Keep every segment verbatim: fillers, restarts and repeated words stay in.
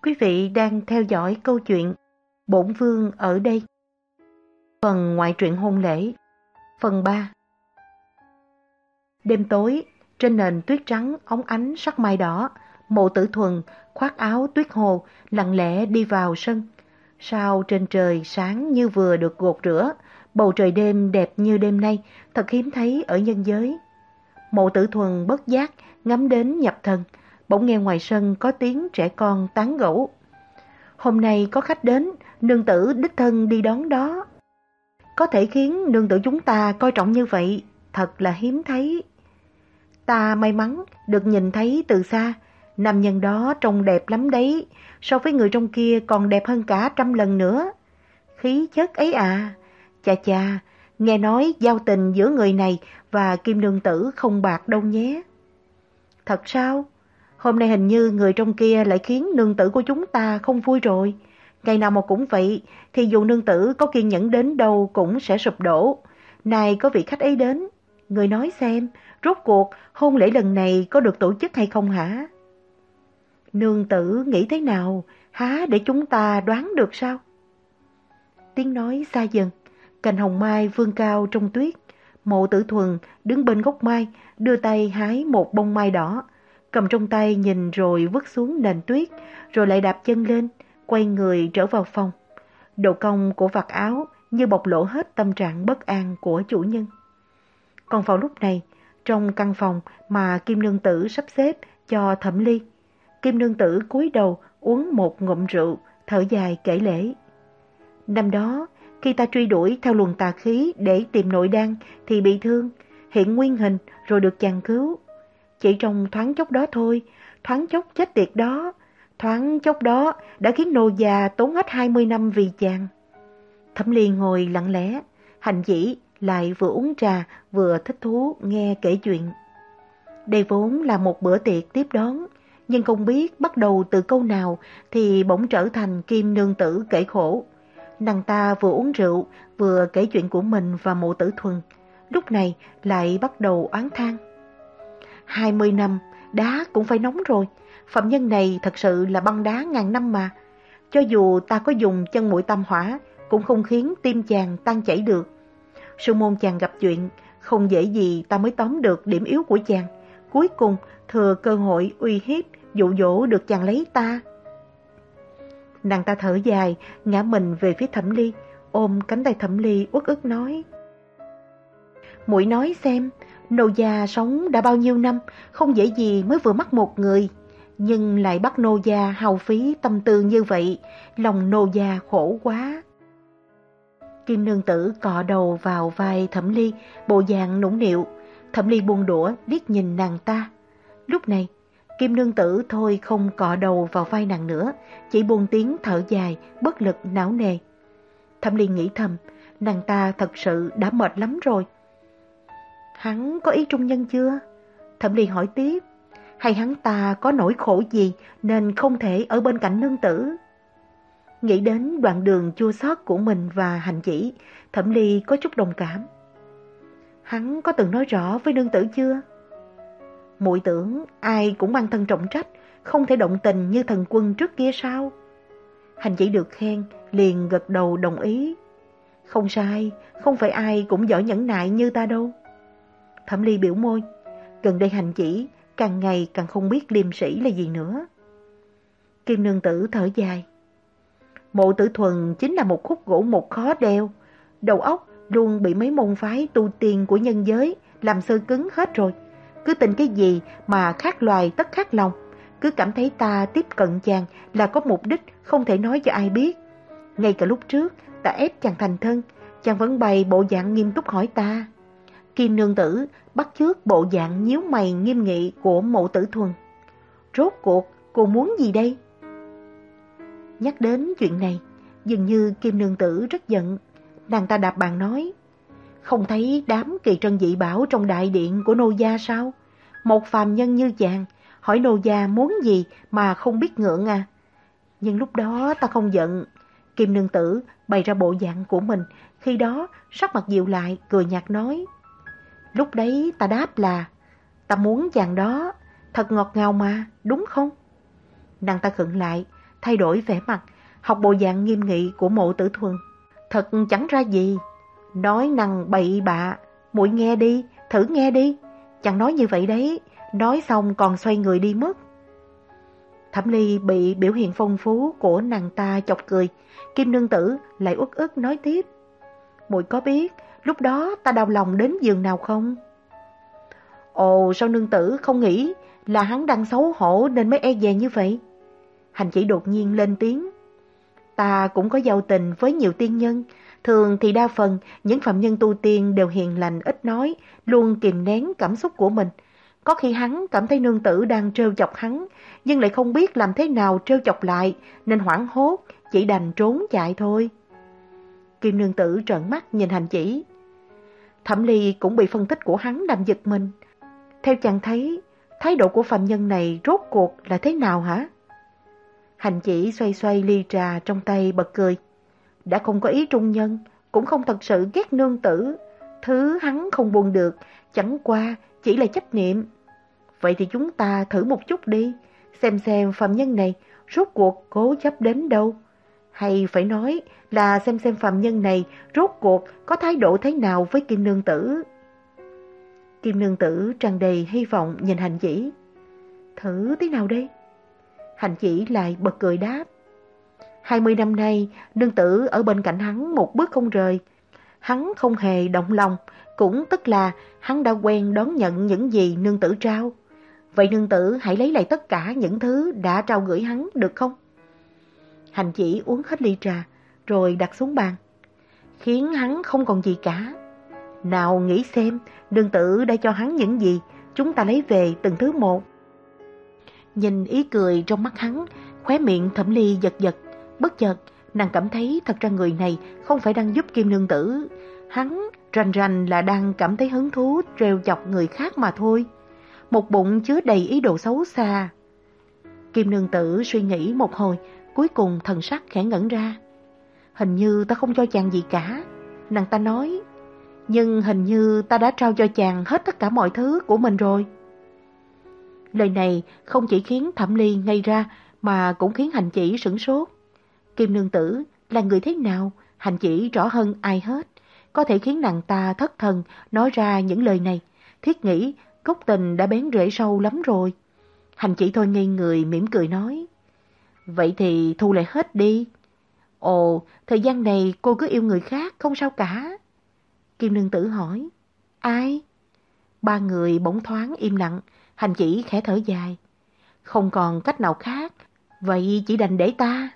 Quý vị đang theo dõi câu chuyện Bổn Vương ở đây. Phần ngoại truyện hôn lễ, phần ba. Đêm tối, trên nền tuyết trắng óng ánh sắc mai đỏ, Mộ Tử Thuần khoác áo tuyết hồ, lặng lẽ đi vào sân. Sao trên trời sáng như vừa được gột rửa, bầu trời đêm đẹp như đêm nay, thật hiếm thấy ở nhân giới. Mộ Tử Thuần bất giác ngắm đến nhập thần, bỗng nghe ngoài sân có tiếng trẻ con tán gẫu. Hôm nay có khách đến, nương tử đích thân đi đón đó. Có thể khiến nương tử chúng ta coi trọng như vậy, thật là hiếm thấy. Ta may mắn được nhìn thấy từ xa, nam nhân đó trông đẹp lắm đấy, so với người trong kia còn đẹp hơn cả trăm lần nữa. Khí chất ấy à, chà chà, nghe nói giao tình giữa người này và Kim nương tử không bạc đâu nhé. Thật sao? Hôm nay hình như người trong kia lại khiến nương tử của chúng ta không vui rồi. Ngày nào mà cũng vậy, thì dù nương tử có kiên nhẫn đến đâu cũng sẽ sụp đổ. Này có vị khách ấy đến, người nói xem, rốt cuộc hôn lễ lần này có được tổ chức hay không hả? Nương tử nghĩ thế nào, há để chúng ta đoán được sao? Tiếng nói xa dần, cành hồng mai vươn cao trong tuyết. Mộ Tử Thuần đứng bên gốc mai, đưa tay hái một bông mai đỏ, cầm trong tay nhìn rồi vứt xuống nền tuyết, rồi lại đạp chân lên, quay người trở vào phòng. Độ cong của vạt áo như bộc lộ hết tâm trạng bất an của chủ nhân. Còn vào lúc này, trong căn phòng mà Kim nương tử sắp xếp cho Thẩm Ly, Kim nương tử cúi đầu uống một ngụm rượu, thở dài kể lể. Năm đó, khi ta truy đuổi theo luồng tà khí để tìm nội đan thì bị thương, hiện nguyên hình rồi được chàng cứu. Chỉ trong thoáng chốc đó thôi, thoáng chốc chết tiệt đó, thoáng chốc đó đã khiến nô già tốn hết hai mươi năm vì chàng. Thẩm Ly ngồi lặng lẽ, hành dĩ lại vừa uống trà vừa thích thú nghe kể chuyện. Đây vốn là một bữa tiệc tiếp đón, nhưng không biết bắt đầu từ câu nào thì bỗng trở thành Kim nương tử kể khổ. Nàng ta vừa uống rượu vừa kể chuyện của mình và Mộ Tử Thuần, lúc này lại bắt đầu oán than. Hai mươi năm, đá cũng phải nóng rồi. Phạm nhân này thật sự là băng đá ngàn năm mà. Cho dù ta có dùng chân muội tam hỏa, cũng không khiến tim chàng tan chảy được. Sư môn chàng gặp chuyện, không dễ gì ta mới tóm được điểm yếu của chàng. Cuối cùng thừa cơ hội uy hiếp, dụ dỗ được chàng lấy ta. Nàng ta thở dài, ngã mình về phía Thẩm Ly, ôm cánh tay Thẩm Ly uất ức nói. Muội nói xem, nô gia sống đã bao nhiêu năm, không dễ gì mới vừa mắc một người, nhưng lại bắt nô gia hao phí tâm tư như vậy, lòng nô gia khổ quá. Kim nương tử cọ đầu vào vai Thẩm Ly, bộ dạng nũng nịu. Thẩm Ly buông đũa liếc nhìn nàng ta. Lúc này, Kim nương tử thôi không cọ đầu vào vai nàng nữa, chỉ buông tiếng thở dài, bất lực não nề. Thẩm Ly nghĩ thầm, nàng ta thật sự đã mệt lắm rồi. Hắn có ý trung nhân chưa? Thẩm Ly hỏi tiếp. Hay hắn ta có nỗi khổ gì nên không thể ở bên cạnh nương tử? Nghĩ đến đoạn đường chua xót của mình và hành chỉ, Thẩm Ly có chút đồng cảm. Hắn có từng nói rõ với nương tử chưa? Muội tưởng ai cũng mang thân trọng trách, không thể động tình như thần quân trước kia sao? Hành chỉ được khen, liền gật đầu đồng ý. Không sai, không phải ai cũng giỏi nhẫn nại như ta đâu. Thẩm Ly biểu môi, gần đây hành chỉ càng ngày càng không biết liêm sĩ là gì nữa. Kim nương tử thở dài. Mộ Tử Thuần chính là một khúc gỗ mục khó đeo, đầu óc luôn bị mấy môn phái tu tiên của nhân giới làm sơ cứng hết rồi. Cứ tin cái gì mà khác loài tất khác lòng, cứ cảm thấy ta tiếp cận chàng là có mục đích không thể nói cho ai biết. Ngay cả lúc trước ta ép chàng thành thân, chàng vẫn bày bộ dạng nghiêm túc hỏi ta. Kim nương tử bắt chước bộ dạng nhíu mày nghiêm nghị của Mộ Tử Thuần. Rốt cuộc cô muốn gì đây? Nhắc đến chuyện này, dường như Kim nương tử rất giận. Nàng ta đạp bàn nói, không thấy đám kỳ trân dị bảo trong đại điện của nô gia sao? Một phàm nhân như chàng, hỏi nô gia muốn gì mà không biết ngượng à? Nhưng lúc đó ta không giận. Kim nương tử bày ra bộ dạng của mình, khi đó sắc mặt dịu lại, cười nhạt nói. Lúc đấy ta đáp là, ta muốn chàng đó, thật ngọt ngào mà, đúng không? Nàng ta khựng lại, thay đổi vẻ mặt, học bộ dạng nghiêm nghị của Mộ Tử Thuần. Thật chẳng ra gì, nói năng bậy bạ, muội nghe đi, thử nghe đi. Chẳng nói như vậy đấy, nói xong còn xoay người đi mất. Thẩm Ly bị biểu hiện phong phú của nàng ta chọc cười, Kim nương tử lại uất ức nói tiếp. Muội có biết lúc đó ta đau lòng đến giường nào không? Ồ, sao nương tử không nghĩ là hắn đang xấu hổ nên mới e dè như vậy? Hành Chỉ đột nhiên lên tiếng. Ta cũng có giao tình với nhiều tiên nhân, thường thì đa phần những phạm nhân tu tiên đều hiền lành ít nói, luôn kìm nén cảm xúc của mình. Có khi hắn cảm thấy nương tử đang trêu chọc hắn, nhưng lại không biết làm thế nào trêu chọc lại, nên hoảng hốt, chỉ đành trốn chạy thôi. Kim nương tử trợn mắt nhìn Hành Chỉ. Thẩm Ly cũng bị phân tích của hắn làm giật mình. Theo chàng thấy, thái độ của phạm nhân này rốt cuộc là thế nào hả? Hành Chỉ xoay xoay ly trà trong tay bật cười. Đã không có ý trung nhân, cũng không thật sự ghét nương tử. Thứ hắn không buồn được, chẳng qua chỉ là chấp niệm. Vậy thì chúng ta thử một chút đi, xem xem phạm nhân này rốt cuộc cố chấp đến đâu. Hay phải nói là xem xem phạm nhân này rốt cuộc có thái độ thế nào với Kim nương tử. Kim nương tử tràn đầy hy vọng nhìn Hành Chỉ. Thử thế nào đây? Hành Chỉ lại bật cười đáp. Hai mươi năm nay, nương tử ở bên cạnh hắn một bước không rời. Hắn không hề động lòng, cũng tức là hắn đã quen đón nhận những gì nương tử trao. Vậy nương tử hãy lấy lại tất cả những thứ đã trao gửi hắn được không? Hành Chỉ uống hết ly trà, rồi đặt xuống bàn. Khiến hắn không còn gì cả. Nào nghĩ xem, nương tử đã cho hắn những gì, chúng ta lấy về từng thứ một. Nhìn ý cười trong mắt hắn, khóe miệng Thẩm Ly giật giật. Bất chợt, nàng cảm thấy thật ra người này không phải đang giúp Kim nương tử. Hắn rành rành là đang cảm thấy hứng thú trêu chọc người khác mà thôi. Một bụng chứa đầy ý đồ xấu xa. Kim nương tử suy nghĩ một hồi, cuối cùng thần sắc khẽ ngẩn ra. Hình như ta không cho chàng gì cả, nàng ta nói. Nhưng hình như ta đã trao cho chàng hết tất cả mọi thứ của mình rồi. Lời này không chỉ khiến Thẩm Ly ngây ra, mà cũng khiến Hành Chỉ sửng sốt. Kim nương tử là người thế nào, Hành Chỉ rõ hơn ai hết. Có thể khiến nàng ta thất thần nói ra những lời này, thiết nghĩ gốc tình đã bén rễ sâu lắm rồi. Hành Chỉ thôi ngây người mỉm cười nói. Vậy thì thu lại hết đi. Ồ, thời gian này cô cứ yêu người khác không sao cả. Kim nương tử hỏi. Ai? Ba người bỗng thoáng im lặng. Hành Chỉ khẽ thở dài. Không còn cách nào khác, vậy chỉ đành để ta.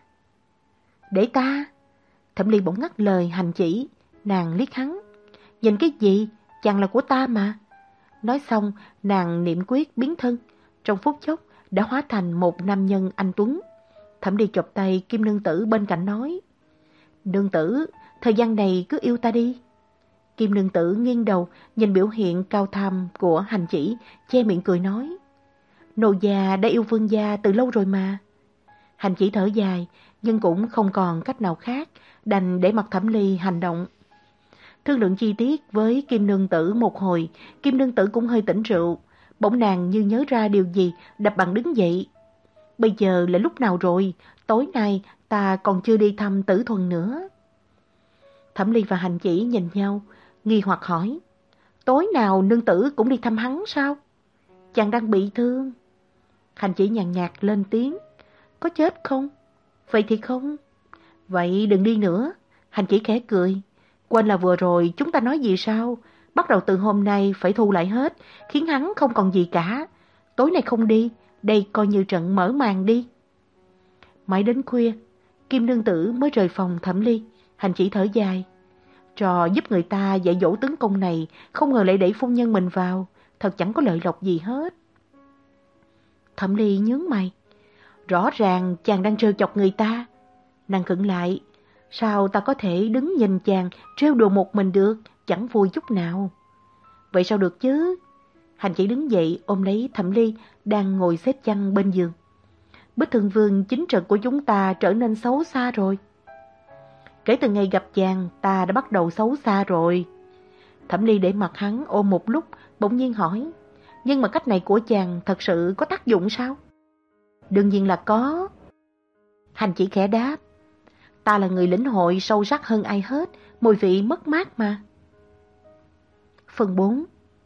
Để ta? Thẩm Ly bỗng ngắt lời Hành Chỉ. Nàng liếc hắn. Nhìn cái gì? Chàng là của ta mà. Nói xong, nàng niệm quyết biến thân. Trong phút chốc đã hóa thành một nam nhân anh tuấn. Thẩm Ly chộp tay Kim nương tử bên cạnh nói. Nương tử, thời gian này cứ yêu ta đi. Kim nương tử nghiêng đầu nhìn biểu hiện cao tham của Hành Chỉ, che miệng cười nói. Nô già đã yêu vương gia từ lâu rồi mà. Hành Chỉ thở dài, nhưng cũng không còn cách nào khác, đành để mặc Thẩm Ly hành động. Thương lượng chi tiết với Kim nương tử một hồi, Kim nương tử cũng hơi tỉnh rượu. Bỗng nàng như nhớ ra điều gì, đập bàn đứng dậy. Bây giờ là lúc nào rồi? Tối nay ta còn chưa đi thăm Tử Thuần nữa. Thẩm Ly và Hành Chỉ nhìn nhau, nghi hoặc hỏi. Tối nào nương tử cũng đi thăm hắn sao? Chàng đang bị thương. Hành Chỉ nhàn nhạt lên tiếng. Có chết không? Vậy thì không. Vậy đừng đi nữa. Hành Chỉ khẽ cười. Quên là vừa rồi chúng ta nói gì sao? Bắt đầu từ hôm nay phải thu lại hết, khiến hắn không còn gì cả. Tối nay không đi, đây coi như trận mở màn đi. Mãi đến khuya, Kim nương tử mới rời phòng Thẩm Ly. Hành Chỉ thở dài. Trò giúp người ta dạy dỗ tướng công này, không ngờ lại đẩy phu nhân mình vào, thật chẳng có lợi lộc gì hết. Thẩm Ly nhướng mày. Rõ ràng chàng đang trêu chọc người ta. Nàng khựng lại. Sao ta có thể đứng nhìn chàng trêu đùa một mình được, chẳng vui chút nào. Vậy sao được chứ? Hành Chỉ đứng dậy ôm lấy Thẩm Ly đang ngồi xếp chăn bên giường. Bích Thương Vương chính trận của chúng ta trở nên xấu xa rồi. Kể từ ngày gặp chàng, ta đã bắt đầu xấu xa rồi. Thẩm Ly để mặt hắn ôm một lúc, bỗng nhiên hỏi. Nhưng mà cách này của chàng thật sự có tác dụng sao? Đương nhiên là có. Hành chỉ khẽ đáp, ta là người lĩnh hội sâu sắc hơn ai hết, mùi vị mất mát mà. Phần bốn.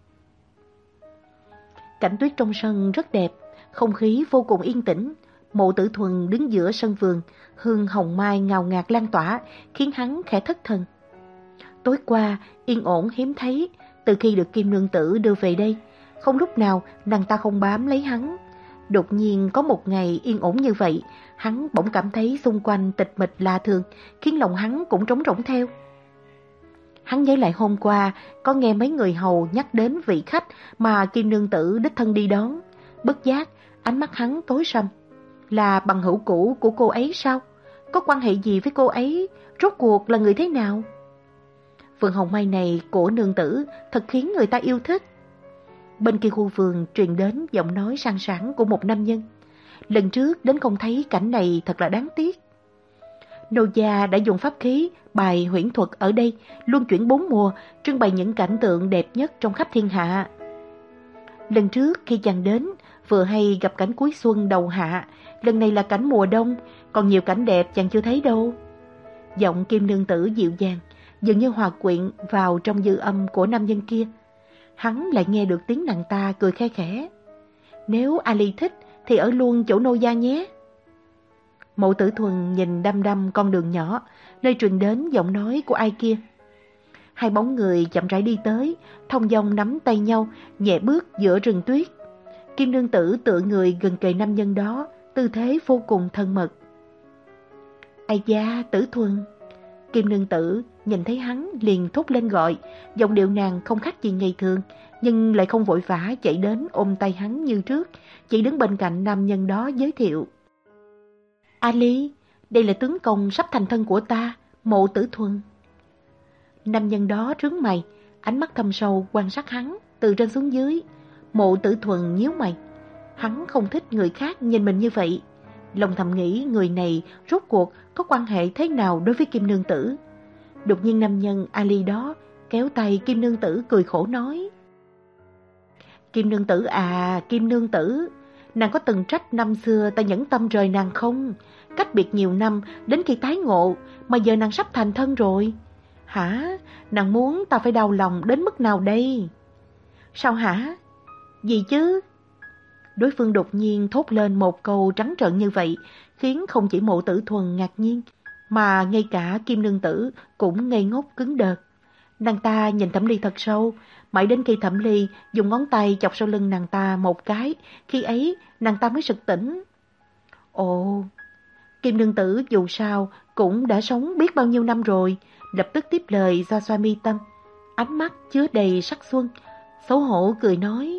Cảnh tuyết trong sân rất đẹp, không khí vô cùng yên tĩnh. Mộ Tử Thuần đứng giữa sân vườn, hương hồng mai ngào ngạt lan tỏa, khiến hắn khẽ thất thần. Tối qua, yên ổn hiếm thấy, từ khi được Kim Nương Tử đưa về đây, không lúc nào nàng ta không bám lấy hắn. Đột nhiên có một ngày yên ổn như vậy, hắn bỗng cảm thấy xung quanh tịch mịch lạ thường, khiến lòng hắn cũng trống rỗng theo. Hắn nhớ lại hôm qua, có nghe mấy người hầu nhắc đến vị khách mà Kim Nương Tử đích thân đi đón. Bất giác, ánh mắt hắn tối sầm. Là bằng hữu cũ của cô ấy sao? Có quan hệ gì với cô ấy? Rốt cuộc là người thế nào? Vườn hồng mai này của nương tử thật khiến người ta yêu thích. Bên kia khu vườn truyền đến giọng nói sang sảng của một nam nhân. Lần trước đến không thấy cảnh này thật là đáng tiếc. Nô gia đã dùng pháp khí bài huyễn thuật ở đây, luân chuyển bốn mùa, trưng bày những cảnh tượng đẹp nhất trong khắp thiên hạ. Lần trước khi chàng đến, vừa hay gặp cảnh cuối xuân đầu hạ, lần này là cảnh mùa đông, còn nhiều cảnh đẹp chàng chưa thấy đâu. Giọng Kim Nương Tử dịu dàng, dường như hòa quyện vào trong dư âm của nam nhân kia. Hắn lại nghe được tiếng nàng ta cười khe khẽ. Nếu Ali thích thì ở luôn chỗ nô gia nhé. Mộ Tử Thuần nhìn đăm đăm con đường nhỏ, nơi truyền đến giọng nói của ai kia. Hai bóng người chậm rãi đi tới, thong dong nắm tay nhau, nhẹ bước giữa rừng tuyết. Kim Nương Tử tựa người gần kề nam nhân đó, tư thế vô cùng thân mật. Ai da, Tử Thuần. Kim Nương Tử nhìn thấy hắn liền thốt lên gọi, giọng điệu nàng không khác gì ngày thường, nhưng lại không vội vã chạy đến ôm tay hắn như trước, chỉ đứng bên cạnh nam nhân đó giới thiệu. Ali, đây là tướng công sắp thành thân của ta, Mộ Tử Thuần. Nam nhân đó trướng mày, ánh mắt thâm sâu quan sát hắn từ trên xuống dưới. Mộ Tử Thuần nhíu mày, hắn không thích người khác nhìn mình như vậy. Lòng thầm nghĩ người này rốt cuộc có quan hệ thế nào đối với Kim Nương Tử. Đột nhiên nam nhân Ali đó kéo tay Kim Nương Tử cười khổ nói. Kim Nương Tử à, Kim Nương Tử, nàng có từng trách năm xưa ta nhẫn tâm rời nàng không? Cách biệt nhiều năm, đến khi tái ngộ, mà giờ nàng sắp thành thân rồi. Hả? Nàng muốn ta phải đau lòng đến mức nào đây? Sao hả? Gì chứ? Đối phương đột nhiên thốt lên một câu trắng trợn như vậy, khiến không chỉ Mộ Tử Thuần ngạc nhiên, mà ngay cả Kim Nương Tử cũng ngây ngốc cứng đờ. Nàng ta nhìn Thẩm Ly thật sâu, mãi đến khi Thẩm Ly dùng ngón tay chọc sau lưng nàng ta một cái, khi ấy nàng ta mới sực tỉnh. Ồ, Kim Nương Tử dù sao cũng đã sống biết bao nhiêu năm rồi, lập tức tiếp lời xoa xoa mi tâm, ánh mắt chứa đầy sắc xuân, xấu hổ cười nói.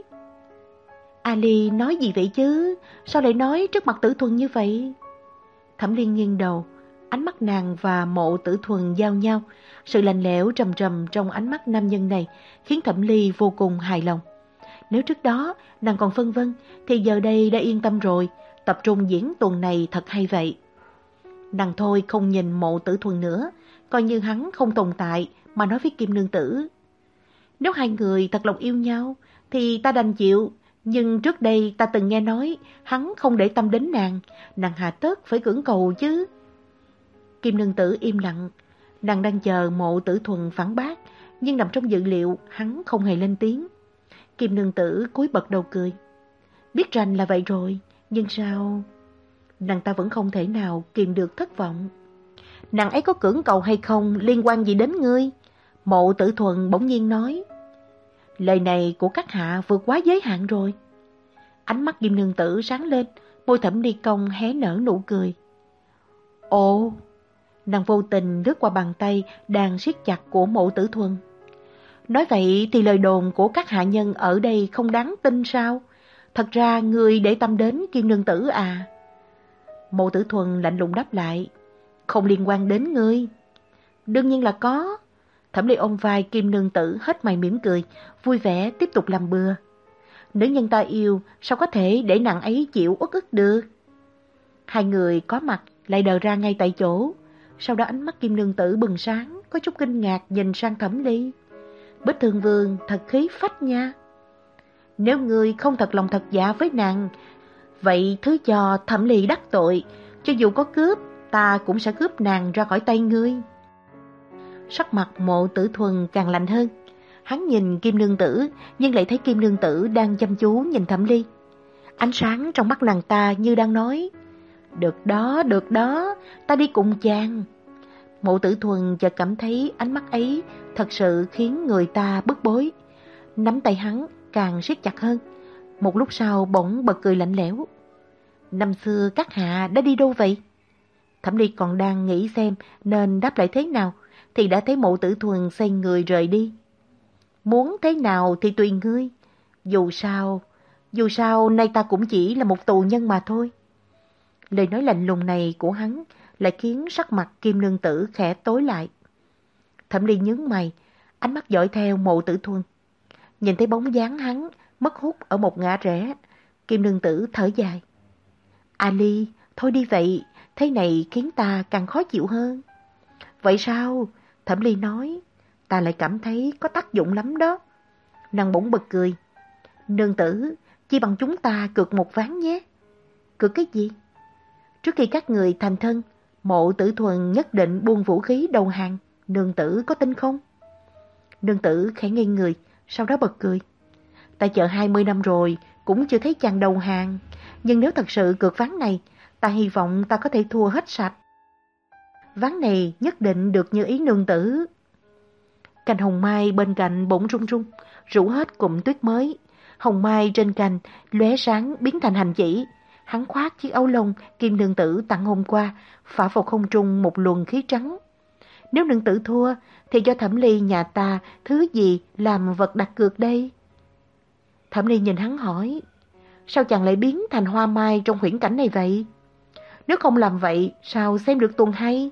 Ali nói gì vậy chứ? Sao lại nói trước mặt Tử Thuần như vậy? Thẩm Liên nghiêng đầu, ánh mắt nàng và Mộ Tử Thuần giao nhau. Sự lạnh lẽo trầm trầm trong ánh mắt nam nhân này khiến Thẩm Ly vô cùng hài lòng. Nếu trước đó nàng còn phân vân, thì giờ đây đã yên tâm rồi, tập trung diễn tuần này thật hay vậy. Nàng thôi không nhìn Mộ Tử Thuần nữa, coi như hắn không tồn tại mà nói với Kim Nương Tử. Nếu hai người thật lòng yêu nhau, thì ta đành chịu. Nhưng trước đây ta từng nghe nói hắn không để tâm đến nàng, nàng hà tất phải cưỡng cầu chứ. Kim Nương Tử im lặng, nàng đang chờ Mộ Tử Thuần phản bác, nhưng nằm trong dự liệu hắn không hề lên tiếng. Kim Nương Tử cúi bật đầu cười. Biết rành là vậy rồi, nhưng sao... Nàng ta vẫn không thể nào kìm được thất vọng. Nàng ấy có cưỡng cầu hay không liên quan gì đến ngươi? Mộ Tử Thuần bỗng nhiên nói. Lời này của các hạ vượt quá giới hạn rồi. Ánh mắt Kim Nương Tử sáng lên, môi Thẩm Ly cong hé nở nụ cười. Ồ, nàng vô tình lướt qua bàn tay đang siết chặt của Mộ Tử Thuần. Nói vậy thì lời đồn của các hạ nhân ở đây không đáng tin sao? Thật ra ngươi để tâm đến Kim Nương Tử à? Mộ Tử Thuần lạnh lùng đáp lại. Không liên quan đến ngươi. Đương nhiên là có. Thẩm Ly ôm vai Kim Nương Tử hết mày mỉm cười, vui vẻ tiếp tục làm bừa. Nữ nhân ta yêu, sao có thể để nàng ấy chịu uất ức được? Hai người có mặt lại đờ ra ngay tại chỗ. Sau đó ánh mắt Kim Nương Tử bừng sáng, có chút kinh ngạc nhìn sang Thẩm Ly. Bích Thương Vương thật khí phách nha. Nếu ngươi không thật lòng thật dạ với nàng, vậy thứ cho Thẩm Ly đắc tội, cho dù có cướp, ta cũng sẽ cướp nàng ra khỏi tay ngươi. Sắc mặt Mộ Tử Thuần càng lạnh hơn. Hắn nhìn Kim Nương Tử, nhưng lại thấy Kim Nương Tử đang chăm chú nhìn Thẩm Ly. Ánh sáng trong mắt nàng ta như đang nói, được đó, được đó, ta đi cùng chàng. Mộ Tử Thuần chợt cảm thấy ánh mắt ấy thật sự khiến người ta bức bối. Nắm tay hắn càng siết chặt hơn. Một lúc sau bỗng bật cười lạnh lẽo. Năm xưa các hạ đã đi đâu vậy? Thẩm Ly còn đang nghĩ xem nên đáp lại thế nào, thì đã thấy Mộ Tử Thuần xoay người rời đi. Muốn thế nào thì tùy ngươi. Dù sao, dù sao nay ta cũng chỉ là một tù nhân mà thôi. Lời nói lạnh lùng này của hắn lại khiến sắc mặt Kim Nương Tử khẽ tối lại. Thẩm Ly nhướng mày, ánh mắt dõi theo Mộ Tử Thuần. Nhìn thấy bóng dáng hắn mất hút ở một ngã rẽ, Kim Nương Tử thở dài. A Ly, thôi đi vậy, thế này khiến ta càng khó chịu hơn. Vậy sao? Thẩm Ly nói, ta lại cảm thấy có tác dụng lắm đó. Nàng bỗng bật cười. Nương tử, chi bằng chúng ta cược một ván nhé. Cược cái gì? Trước khi các người thành thân, Mộ Tử Thuần nhất định buông vũ khí đầu hàng. Nương tử có tin không? Nương tử khẽ ngây người, sau đó bật cười. Ta chờ hai mươi năm rồi, cũng chưa thấy chàng đầu hàng. Nhưng nếu thật sự cược ván này, ta hy vọng ta có thể thua hết sạch. Ván này nhất định được như ý nương tử. Cành hồng mai bên cạnh bỗng rung rung, rủ hết cụm tuyết mới. Hồng mai trên cành lóe sáng biến thành hành chỉ. Hắn khoác chiếc áo lông Kim Nương Tử tặng hôm qua, phả vào không trung một luồng khí trắng. Nếu nương tử thua, thì cho Thẩm Ly nhà ta thứ gì làm vật đặt cược đây? Thẩm Ly nhìn hắn hỏi, sao chàng lại biến thành hoa mai trong huyễn cảnh này vậy? Nếu không làm vậy, sao xem được tuần hay?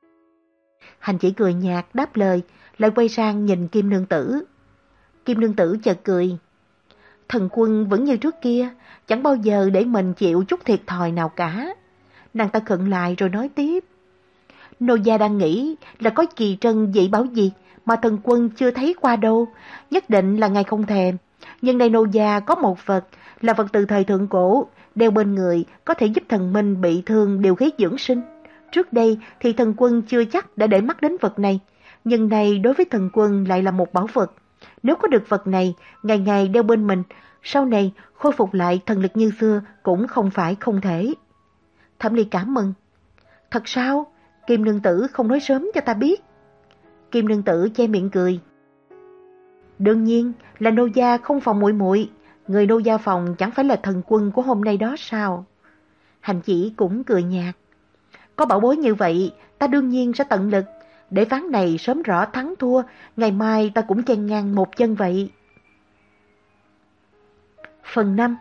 Hành chỉ cười nhạt đáp lời, lại quay sang nhìn Kim Nương Tử. Kim Nương Tử chợt cười. Thần quân vẫn như trước kia, chẳng bao giờ để mình chịu chút thiệt thòi nào cả. Nàng ta khựng lại rồi nói tiếp. Nô gia đang nghĩ là có kỳ trân dị bảo gì mà thần quân chưa thấy qua đâu, nhất định là ngài không thèm. Nhưng đây nô gia có một vật, là vật từ thời thượng cổ, đeo bên người có thể giúp thần minh bị thương điều khí dưỡng sinh. Trước đây thì thần quân chưa chắc đã để mắt đến vật này, nhưng này đối với thần quân lại là một bảo vật. Nếu có được vật này, ngày ngày đeo bên mình, sau này khôi phục lại thần lực như xưa cũng không phải không thể. Thẩm Ly cảm mừng. Thật sao? Kim Nương Tử không nói sớm cho ta biết. Kim Nương Tử che miệng cười. Đương nhiên là nô gia không phòng muội muội, người nô gia phòng chẳng phải là thần quân của hôm nay đó sao? Hành chỉ cũng cười nhạt. Có bảo bối như vậy, ta đương nhiên sẽ tận lực. Để ván này sớm rõ thắng thua, ngày mai ta cũng chen ngang một chân vậy. Phần năm.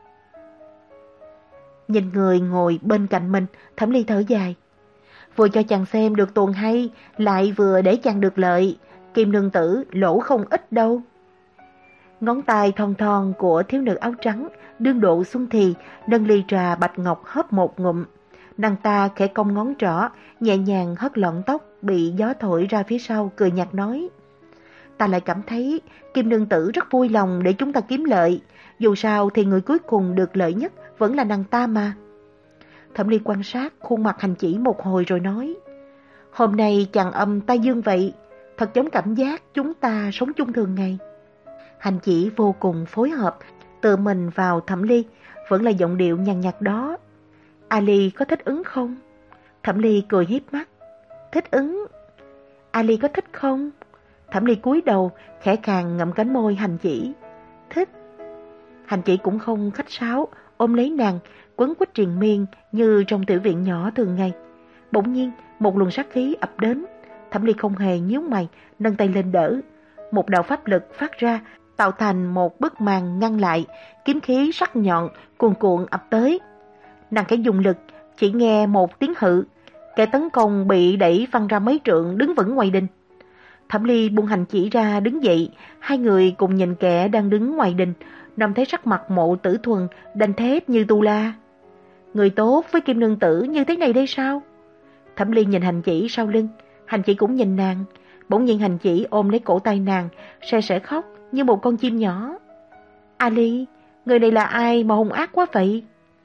Nhìn người ngồi bên cạnh mình, Thẩm Ly thở dài. Vừa cho chàng xem được tuần hay, lại vừa để chàng được lợi. Kim Nương Tử lỗ không ít đâu. Ngón tay thon thon của thiếu nữ áo trắng, đương độ xuân thì, nâng ly trà bạch ngọc hớp một ngụm. Nàng ta khẽ cong ngón trỏ, nhẹ nhàng hất lọn tóc bị gió thổi ra phía sau, cười nhạt nói. Ta lại cảm thấy Kim Nương Tử rất vui lòng để chúng ta kiếm lợi. Dù sao thì người cuối cùng được lợi nhất vẫn là nàng ta mà. Thẩm Ly quan sát khuôn mặt hành chỉ một hồi rồi nói. Hôm nay chàng âm ta dương vậy, thật giống cảm giác chúng ta sống chung thường ngày. Hành chỉ vô cùng phối hợp, tự mình vào Thẩm Ly, vẫn là giọng điệu nhàn nhạt đó. A Ly có thích ứng không? Thẩm Ly cười hiếp mắt. Thích ứng? A Ly có thích không? Thẩm Ly cúi đầu, khẽ khàng ngậm cánh môi hành chỉ. Thích. Hành chỉ cũng không khách sáo, ôm lấy nàng, quấn quýt triền miên như trong tiểu viện nhỏ thường ngày. Bỗng nhiên, một luồng sát khí ập đến. Thẩm Ly không hề nhíu mày, nâng tay lên đỡ. Một đạo pháp lực phát ra, tạo thành một bức màn ngăn lại, kiếm khí sắc nhọn cuồn cuộn ập tới. Nàng khẽ dùng lực, chỉ nghe một tiếng hự, kẻ tấn công bị đẩy văng ra mấy trượng, đứng vững ngoài đình. Thẩm Ly buông hành chỉ ra đứng dậy, hai người cùng nhìn kẻ đang đứng ngoài đình, nằm thấy sắc mặt Mộ Tử Thuần đanh thép như tu la. Người tốt với Kim Nương Tử như thế này đây sao? Thẩm Ly nhìn hành chỉ sau lưng, hành chỉ cũng nhìn nàng. Bỗng nhiên hành chỉ ôm lấy cổ tay nàng, se sẻ khóc như một con chim nhỏ. A Ly, người này là ai mà hung ác quá vậy?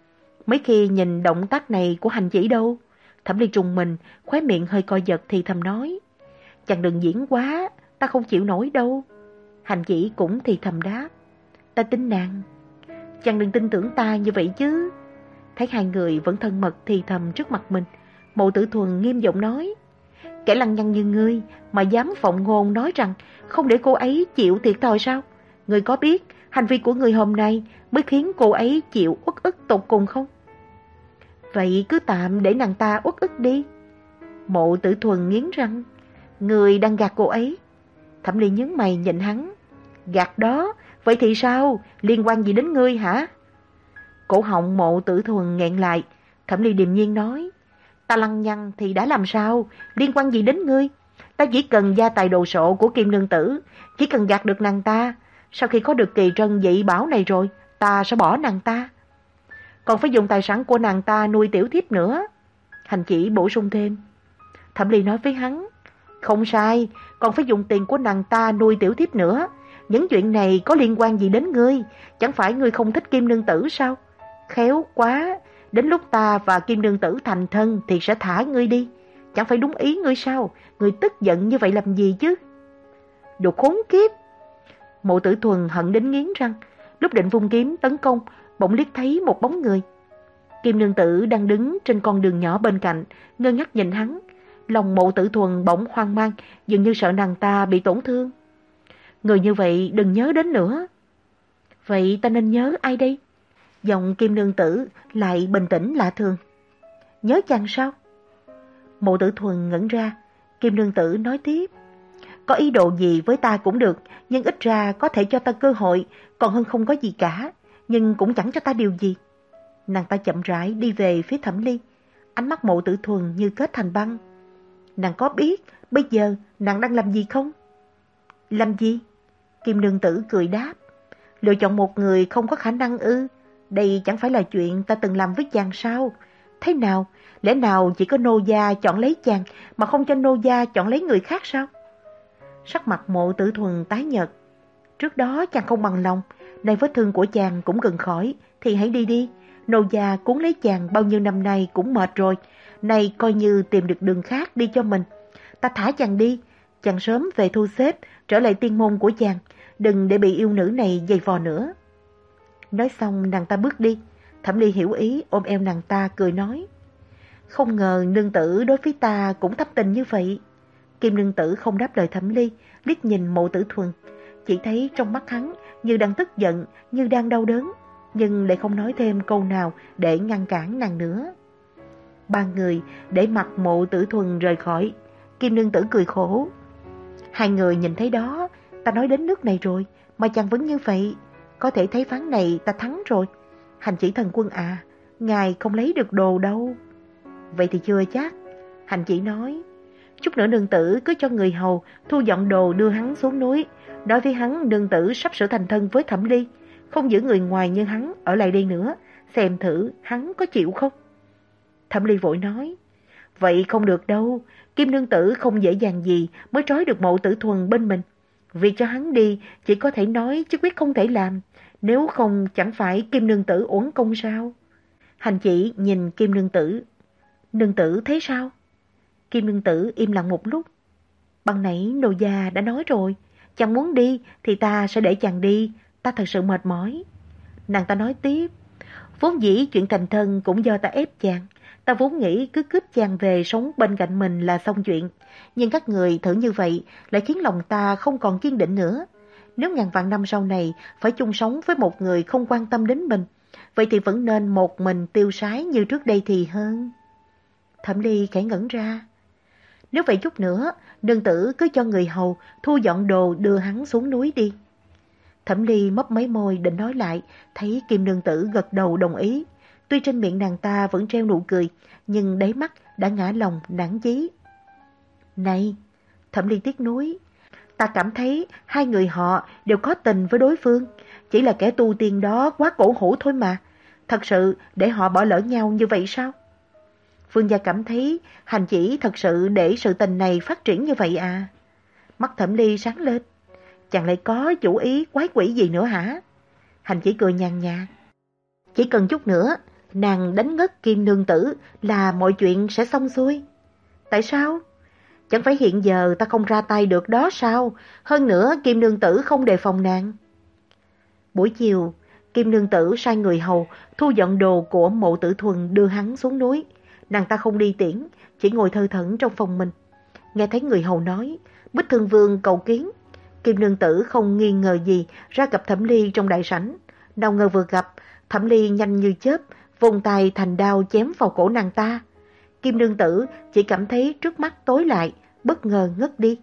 mấy khi nhìn động tác này của Hành Chỉ đâu. Thẩm Ly trùng mình, khóe miệng hơi co giật thì thầm nói. Chàng đừng diễn quá, ta không chịu nổi đâu. Hành Chỉ cũng thì thầm đáp. Ta tin nàng. Chàng đừng tin tưởng ta như vậy chứ. Thấy hai người vẫn thân mật thì thầm trước mặt mình, Mộ Tử Thuần nghiêm giọng nói. Kẻ lăng nhăng như ngươi mà dám phộng ngôn nói rằng không để cô ấy chịu thiệt thòi sao? Ngươi có biết hành vi của ngươi hôm nay mới khiến cô ấy chịu uất ức tột cùng không? Vậy cứ tạm để nàng ta uất ức đi. Mộ Tử Thuần nghiến răng. Ngươi đang gạt cô ấy. Thẩm Ly nhướng mày nhìn hắn. Gạt đó, vậy thì sao? Liên quan gì đến ngươi hả? Cổ họng Mộ Tử Thuần nghẹn lại. Thẩm Ly điềm nhiên nói. Ta lăng nhăng thì đã làm sao? Liên quan gì đến ngươi? Ta chỉ cần gia tài đồ sộ của Kim Nương Tử, chỉ cần gạt được nàng ta. Sau khi có được kỳ trân dị bảo này rồi, ta sẽ bỏ nàng ta. Còn phải dùng tài sản của nàng ta nuôi tiểu thiếp nữa. Hành Chỉ bổ sung thêm. Thẩm Ly nói với hắn. Không sai, còn phải dùng tiền của nàng ta nuôi tiểu thiếp nữa. Những chuyện này có liên quan gì đến ngươi? Chẳng phải ngươi không thích Kim Nương Tử sao? Khéo quá, đến lúc ta và Kim Nương Tử thành thân thì sẽ thả ngươi đi. Chẳng phải đúng ý ngươi sao? Ngươi tức giận như vậy làm gì chứ? Đồ khốn kiếp! Mộ Tử Thuần hận đến nghiến răng. Lúc định vung kiếm tấn công, bỗng liếc thấy một bóng người. Kim Nương Tử đang đứng trên con đường nhỏ bên cạnh, ngơ ngác nhìn hắn. Lòng Mộ Tử Thuần bỗng hoang mang, dường như sợ nàng ta bị tổn thương. Người như vậy đừng nhớ đến nữa. Vậy ta nên nhớ ai đây? Giọng Kim Nương Tử lại bình tĩnh lạ thường. Nhớ chàng sao? Mộ Tử Thuần ngẩn ra. Kim Nương Tử nói tiếp. Có ý đồ gì với ta cũng được, nhưng ít ra có thể cho ta cơ hội, còn hơn không có gì cả, nhưng cũng chẳng cho ta điều gì. Nàng ta chậm rãi đi về phía Thẩm Ly. Ánh mắt Mộ Tử Thuần như kết thành băng. Nàng có biết bây giờ nàng đang làm gì không? Làm gì? Kim Nương Tử cười đáp. Lựa chọn một người không có khả năng ư? Đây chẳng phải là chuyện ta từng làm với chàng sao? Thế nào? Lẽ nào chỉ có nô gia chọn lấy chàng mà không cho nô gia chọn lấy người khác sao? Sắc mặt Mộ Tử Thuần tái nhợt. Trước đó chàng không bằng lòng, nay vết thương của chàng cũng gần khỏi, thì hãy đi đi. Nô gia cuốn lấy chàng bao nhiêu năm nay cũng mệt rồi, nay coi như tìm được đường khác đi cho mình. Ta thả chàng đi, chàng sớm về thu xếp, trở lại tiên môn của chàng, đừng để bị yêu nữ này giày vò nữa. Nói xong nàng ta bước đi. Thẩm Ly hiểu ý, ôm eo nàng ta cười nói. Không ngờ nương tử đối với ta cũng thâm tình như vậy. Kim Nương Tử không đáp lời Thẩm Ly, liếc nhìn Mộ Tử Thuần. Chỉ thấy trong mắt hắn như đang tức giận, như đang đau đớn, nhưng lại không nói thêm câu nào để ngăn cản nàng nữa. Ba người để mặc Mộ Tử Thuần rời khỏi. Kim Nương Tử cười khổ. Hai người nhìn thấy đó, ta nói đến nước này rồi mà chàng vẫn như vậy. Có thể thấy ván này ta thắng rồi. Hành Chỉ thần quân à, ngài không lấy được đồ đâu. Vậy thì chưa chắc. Hành Chỉ nói. Chút nữa nương tử cứ cho người hầu thu dọn đồ đưa hắn xuống núi. Nói với hắn nương tử sắp sửa thành thân với Thẩm Ly, không giữ người ngoài như hắn ở lại đây nữa. Xem thử hắn có chịu không? Thẩm Ly vội nói. Vậy không được đâu. Kim nương tử không dễ dàng gì mới trói được Mộ Tử Thuần bên mình. Việc cho hắn đi chỉ có thể nói chứ quyết không thể làm. Nếu không chẳng phải Kim nương tử uổng công sao? Hành Chỉ nhìn Kim nương tử. Nương tử thấy sao? Kim nương tử im lặng một lúc. Ban nãy nô gia đã nói rồi, chàng muốn đi thì ta sẽ để chàng đi, ta thật sự mệt mỏi. Nàng ta nói tiếp. Vốn dĩ chuyện thành thân cũng do ta ép chàng. Ta vốn nghĩ cứ cướp chàng về sống bên cạnh mình là xong chuyện. Nhưng các người thử như vậy lại khiến lòng ta không còn kiên định nữa. Nếu ngàn vạn năm sau này phải chung sống với một người không quan tâm đến mình, vậy thì vẫn nên một mình tiêu sái như trước đây thì hơn. Thẩm Ly khẽ ngẩn ra. Nếu vậy chút nữa, nương tử cứ cho người hầu thu dọn đồ đưa hắn xuống núi đi. Thẩm Ly mấp mấy môi định nói lại, thấy Kim nương tử gật đầu đồng ý. Tuy trên miệng nàng ta vẫn treo nụ cười, nhưng đáy mắt đã ngã lòng nản chí. Này, Thẩm Ly tiếc nuối, ta cảm thấy hai người họ đều có tình với đối phương, chỉ là kẻ tu tiên đó quá cổ hủ thôi mà. Thật sự để họ bỏ lỡ nhau như vậy sao? Phương gia cảm thấy Hành Chỉ thật sự để sự tình này phát triển như vậy à? Mắt Thẩm Ly sáng lên. Chàng lại có chủ ý quái quỷ gì nữa hả? Hành Chỉ cười nhàn nhạt. Chỉ cần chút nữa nàng đánh ngất Kim nương tử là mọi chuyện sẽ xong xuôi. Tại sao? Chẳng phải hiện giờ ta không ra tay được đó sao? Hơn nữa Kim nương tử không đề phòng nàng. Buổi chiều, Kim nương tử sai người hầu thu dọn đồ của Mộ Tử Thuần đưa hắn xuống núi. Nàng ta không đi tiễn, chỉ ngồi thơ thẩn trong phòng mình. Nghe thấy người hầu nói, Bích Thương Vương cầu kiến. Kim nương tử không nghi ngờ gì ra gặp Thẩm Ly trong đại sảnh. Nào ngờ vừa gặp, Thẩm Ly nhanh như chớp, vùng tay thành đao chém vào cổ nàng ta. Kim nương tử chỉ cảm thấy trước mắt tối lại, bất ngờ ngất đi.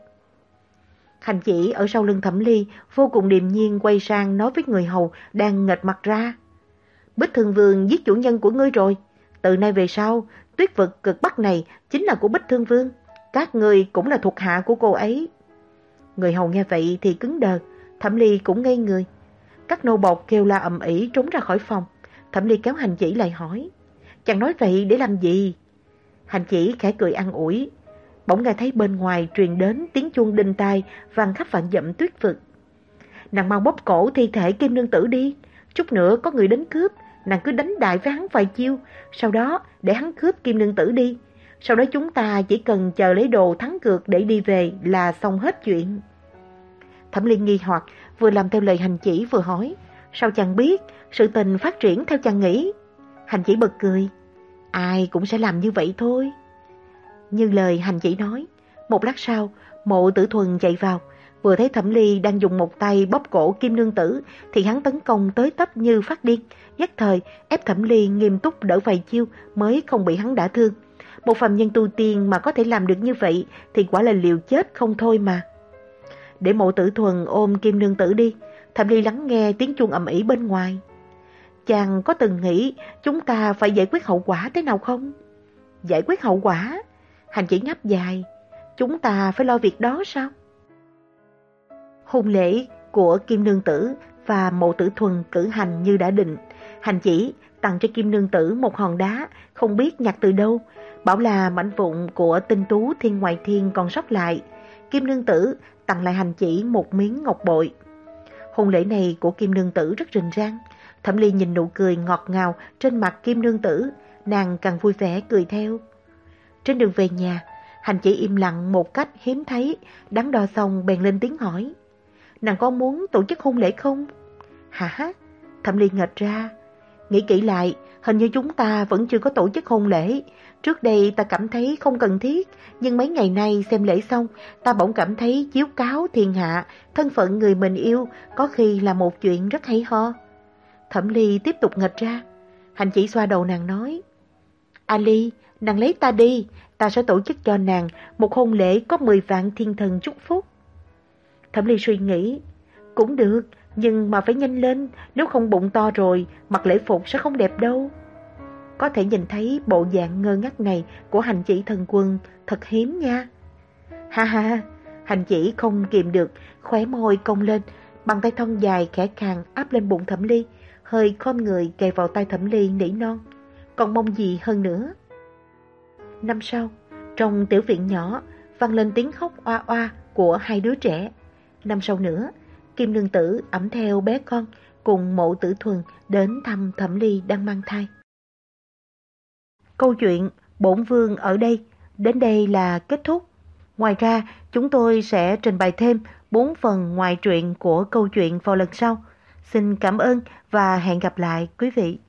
Hành Chỉ ở sau lưng Thẩm Ly vô cùng điềm nhiên quay sang nói với người hầu đang nghệch mặt ra. Bích Thương Vương giết chủ nhân của ngươi rồi. Từ nay về sau, tuyết vực cực bắc này chính là của Bích Thương Vương. Các ngươi cũng là thuộc hạ của cô ấy. Người hầu nghe vậy thì cứng đờ, Thẩm Ly cũng ngây người. Các nô bộc kêu la ầm ĩ trốn ra khỏi phòng. Thẩm Ly kéo Hành Chỉ lại hỏi, chàng nói vậy để làm gì? Hành Chỉ khẽ cười an ủi. Bỗng nghe thấy bên ngoài truyền đến tiếng chuông đinh tai vang khắp vạn dặm tuyết vực. Nàng mau bóp cổ thi thể Kim nương tử đi. Chút nữa có người đến cướp, nàng cứ đánh đại với hắn vài chiêu, sau đó để hắn cướp Kim nương tử đi. Sau đó chúng ta chỉ cần chờ lấy đồ thắng cược để đi về là xong hết chuyện. Thẩm Ly nghi hoặc, vừa làm theo lời Hành Chỉ vừa hỏi, sao chàng biết sự tình phát triển theo chàng nghĩ? Hành Chỉ bật cười, ai cũng sẽ làm như vậy thôi. Như lời Hành Chỉ nói, một lát sau, Mộ Tử Thuần chạy vào, vừa thấy Thẩm Ly đang dùng một tay bóp cổ Kim nương tử thì hắn tấn công tới tấp như phát điên, nhất thời ép Thẩm Ly nghiêm túc đỡ vài chiêu mới không bị hắn đả thương. Một phàm nhân tu tiên mà có thể làm được như vậy thì quả là liều chết không thôi mà. Để Mộ Tử Thuần ôm Kim nương tử đi, Thẩm Ly lắng nghe tiếng chuông ầm ĩ bên ngoài. Chàng có từng nghĩ chúng ta phải giải quyết hậu quả thế nào không? Giải quyết hậu quả? Hành Chỉ ngáp dài. Chúng ta phải lo việc đó sao? Hôn lễ của Kim nương tử và Mộ Tử Thuần cử hành như đã định. Hành Chỉ tặng cho Kim nương tử một hòn đá không biết nhặt từ đâu, bảo là mảnh vụn của tinh tú thiên ngoại thiên còn sót lại. Kim nương tử tặng lại Hành Chỉ một miếng ngọc bội. Hôn lễ này của Kim nương tử rất rình rang. Thẩm Ly nhìn nụ cười ngọt ngào trên mặt Kim nương tử, nàng càng vui vẻ cười theo. Trên đường về nhà, Hành Chỉ im lặng một cách hiếm thấy, đắn đo xong bèn lên tiếng hỏi, nàng có muốn tổ chức hôn lễ không? Hả? Thẩm Ly nghệch ra. Nghĩ kỹ lại, hình như chúng ta vẫn chưa có tổ chức hôn lễ. Trước đây ta cảm thấy không cần thiết, nhưng mấy ngày nay xem lễ xong, ta bỗng cảm thấy chiếu cáo thiên hạ, thân phận người mình yêu có khi là một chuyện rất hay ho. Thẩm Ly tiếp tục nghệch ra. Hành Chỉ xoa đầu nàng nói, A Ly, nàng lấy ta đi, ta sẽ tổ chức cho nàng một hôn lễ có mười vạn thiên thần chúc phúc. Thẩm Ly suy nghĩ, cũng được, nhưng mà phải nhanh lên, nếu không bụng to rồi, mặc lễ phục sẽ không đẹp đâu. Có thể nhìn thấy bộ dạng ngơ ngác này của Hành Chỉ thần quân thật hiếm nha. Ha ha, Hành Chỉ không kìm được, khóe môi cong lên, bàn tay thon dài khẽ khàng áp lên bụng Thẩm Ly, hơi khom người kề vào tay Thẩm Ly nỉ non. Còn mong gì hơn nữa. Năm sau, trong tiểu viện nhỏ vang lên tiếng khóc oa oa của hai đứa trẻ. Năm sau nữa, Kim nương tử ẵm theo bé con cùng Mộ Tử Thuần đến thăm Thẩm Ly đang mang thai. Câu chuyện Bổn Vương ở đây đến đây là kết thúc. Ngoài ra, chúng tôi sẽ trình bày thêm bốn phần ngoại truyện của câu chuyện vào lần sau. Xin cảm ơn và hẹn gặp lại quý vị.